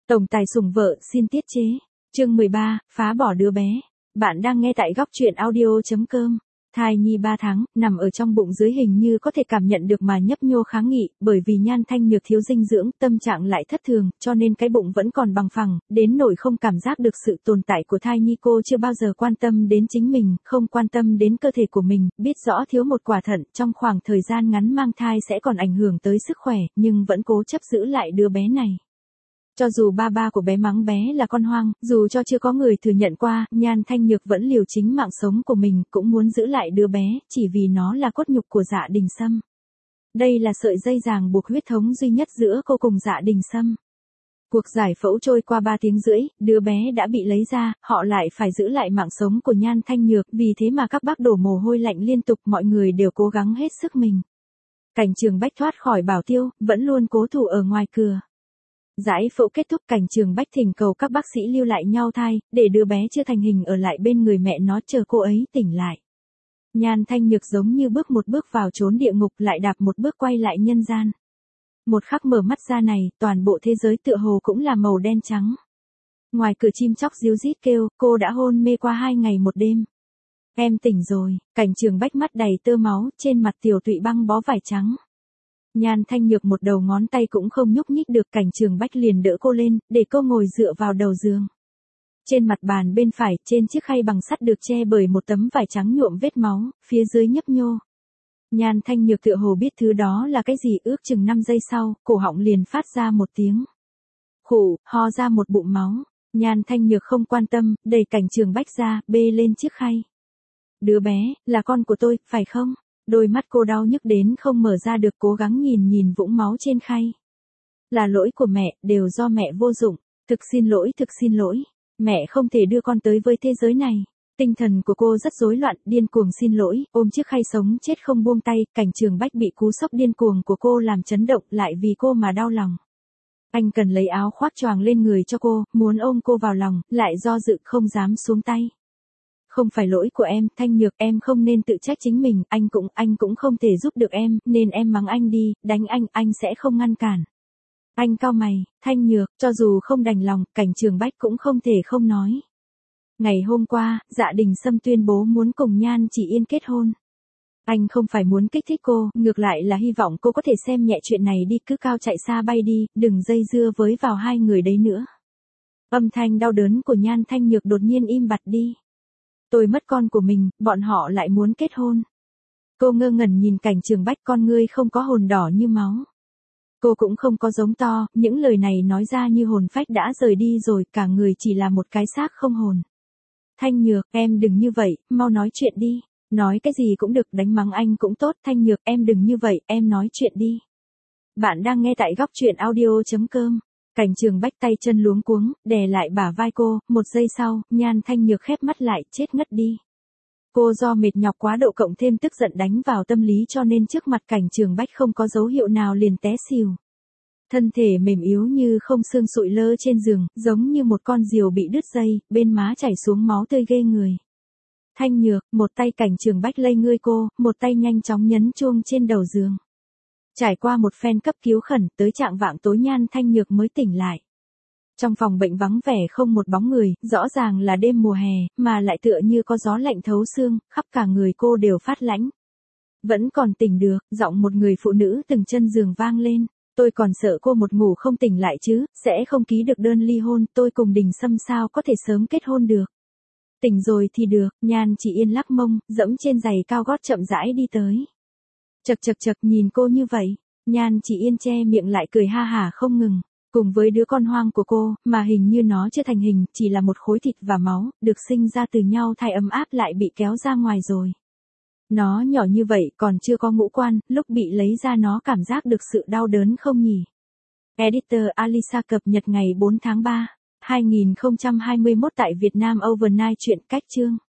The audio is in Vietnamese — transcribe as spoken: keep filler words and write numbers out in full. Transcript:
Tổng tài sủng vợ xin tiết chế. Chương mười ba, phá bỏ đứa bé. Bạn đang nghe tại góc truyện audio chấm com. Thai nhi ba tháng, nằm ở trong bụng dưới hình như có thể cảm nhận được mà nhấp nhô kháng nghị, bởi vì Nhan Thanh Nhược thiếu dinh dưỡng, tâm trạng lại thất thường, cho nên cái bụng vẫn còn bằng phẳng, đến nỗi không cảm giác được sự tồn tại của thai nhi. Cô chưa bao giờ quan tâm đến chính mình, không quan tâm đến cơ thể của mình, biết rõ thiếu một quả thận trong khoảng thời gian ngắn mang thai sẽ còn ảnh hưởng tới sức khỏe, nhưng vẫn cố chấp giữ lại đứa bé này. Cho dù ba ba của bé mắng bé là con hoang, dù cho chưa có người thừa nhận qua, Nhan Thanh Nhược vẫn liều chính mạng sống của mình, cũng muốn giữ lại đứa bé, chỉ vì nó là cốt nhục của Dạ Đình Sâm. Đây là sợi dây ràng buộc huyết thống duy nhất giữa cô cùng Dạ Đình Sâm. Cuộc giải phẫu trôi qua ba tiếng rưỡi, đứa bé đã bị lấy ra, họ lại phải giữ lại mạng sống của Nhan Thanh Nhược, vì thế mà các bác đổ mồ hôi lạnh liên tục, mọi người đều cố gắng hết sức mình. Cảnh Trường Bách thoát khỏi bảo tiêu, vẫn luôn cố thủ ở ngoài cửa. Giải phẫu kết thúc, Cảnh Trường Bách thỉnh cầu các bác sĩ lưu lại nhau thai, để đứa bé chưa thành hình ở lại bên người mẹ nó chờ cô ấy tỉnh lại. Nhan Thanh Nhược giống như bước một bước vào chốn địa ngục lại đạp một bước quay lại nhân gian. Một khắc mở mắt ra này, toàn bộ thế giới tựa hồ cũng là màu đen trắng. Ngoài cửa chim chóc ríu rít kêu, cô đã hôn mê qua hai ngày một đêm. Em tỉnh rồi. Cảnh Trường Bách mắt đầy tơ máu, trên mặt Tiểu Tụy băng bó vải trắng. Nhan Thanh Nhược một đầu ngón tay cũng không nhúc nhích được, Cảnh Trường Bách liền đỡ cô lên, để cô ngồi dựa vào đầu giường. Trên mặt bàn bên phải, trên chiếc khay bằng sắt được che bởi một tấm vải trắng nhuộm vết máu, phía dưới nhấp nhô. Nhan Thanh Nhược tựa hồ biết thứ đó là cái gì, ước chừng năm giây sau, cổ họng liền phát ra một tiếng khụ, ho ra một bụng máu. Nhan Thanh Nhược không quan tâm, đẩy Cảnh Trường Bách ra, bê lên chiếc khay. Đứa bé, là con của tôi, phải không? Đôi mắt cô đau nhức đến không mở ra được, cố gắng nhìn nhìn vũng máu trên khay. Là lỗi của mẹ, đều do mẹ vô dụng. Thực xin lỗi, thực xin lỗi. Mẹ không thể đưa con tới với thế giới này. Tinh thần của cô rất rối loạn, điên cuồng xin lỗi, ôm chiếc khay sống chết không buông tay. Cảnh Trường Bách bị cú sốc điên cuồng của cô làm chấn động, lại vì cô mà đau lòng. Anh cần lấy áo khoác choàng lên người cho cô, muốn ôm cô vào lòng, lại do dự không dám xuống tay. Không phải lỗi của em, Thanh Nhược, em không nên tự trách chính mình, anh cũng, anh cũng không thể giúp được em, nên em mắng anh đi, đánh anh, anh sẽ không ngăn cản. Anh cau mày, Thanh Nhược, cho dù không đành lòng, Cảnh Trường Bách cũng không thể không nói. Ngày hôm qua, Dạ Đình Sâm tuyên bố muốn cùng Nhan Chỉ Yên kết hôn. Anh không phải muốn kích thích cô, ngược lại là hy vọng cô có thể xem nhẹ chuyện này đi, cứ cao chạy xa bay đi, đừng dây dưa với vào hai người đấy nữa. Âm thanh đau đớn của Nhan Thanh Nhược đột nhiên im bặt đi. Tôi mất con của mình, bọn họ lại muốn kết hôn. Cô ngơ ngẩn nhìn Cảnh Trường Bách, con ngươi không có hồn đỏ như máu. Cô cũng không có giống to, những lời này nói ra như hồn phách đã rời đi rồi, cả người chỉ là một cái xác không hồn. Thanh Nhược, em đừng như vậy, mau nói chuyện đi. Nói cái gì cũng được, đánh mắng anh cũng tốt. Thanh Nhược, em đừng như vậy, em nói chuyện đi. Bạn đang nghe tại góc truyện audio chấm com. Cảnh Trường Bách tay chân luống cuống, đè lại bả vai cô, một giây sau, Nhan Thanh Nhược khép mắt lại, chết ngất đi. Cô do mệt nhọc quá độ cộng thêm tức giận đánh vào tâm lý cho nên trước mặt Cảnh Trường Bách không có dấu hiệu nào liền té xỉu. Thân thể mềm yếu như không xương sụi lơ trên giường, giống như một con diều bị đứt dây, bên má chảy xuống máu tươi ghê người. Thanh Nhược, một tay Cảnh Trường Bách lay ngươi cô, một tay nhanh chóng nhấn chuông trên đầu giường. Trải qua một phen cấp cứu khẩn, tới trạng vạng tối Nhan Thanh Nhược mới tỉnh lại. Trong phòng bệnh vắng vẻ không một bóng người, rõ ràng là đêm mùa hè, mà lại tựa như có gió lạnh thấu xương, khắp cả người cô đều phát lãnh. Vẫn còn tỉnh được, giọng một người phụ nữ từng chân giường vang lên. Tôi còn sợ cô một ngủ không tỉnh lại chứ, sẽ không ký được đơn ly hôn, tôi cùng Đình Sâm sao có thể sớm kết hôn được. Tỉnh rồi thì được, Nhan Chỉ Yên lắc mông, dẫm trên giày cao gót chậm rãi đi tới. Chật chật chật nhìn cô như vậy, Nhan Chỉ Yên che miệng lại cười ha hả không ngừng. Cùng với đứa con hoang của cô, mà hình như nó chưa thành hình, chỉ là một khối thịt và máu, được sinh ra từ nhau thai ấm áp lại bị kéo ra ngoài rồi. Nó nhỏ như vậy còn chưa có ngũ quan, lúc bị lấy ra nó cảm giác được sự đau đớn không nhỉ? Editor Alisa cập nhật ngày bốn tháng ba, hai nghìn không trăm hai mươi mốt tại Việt Nam Overnight truyện cách chương.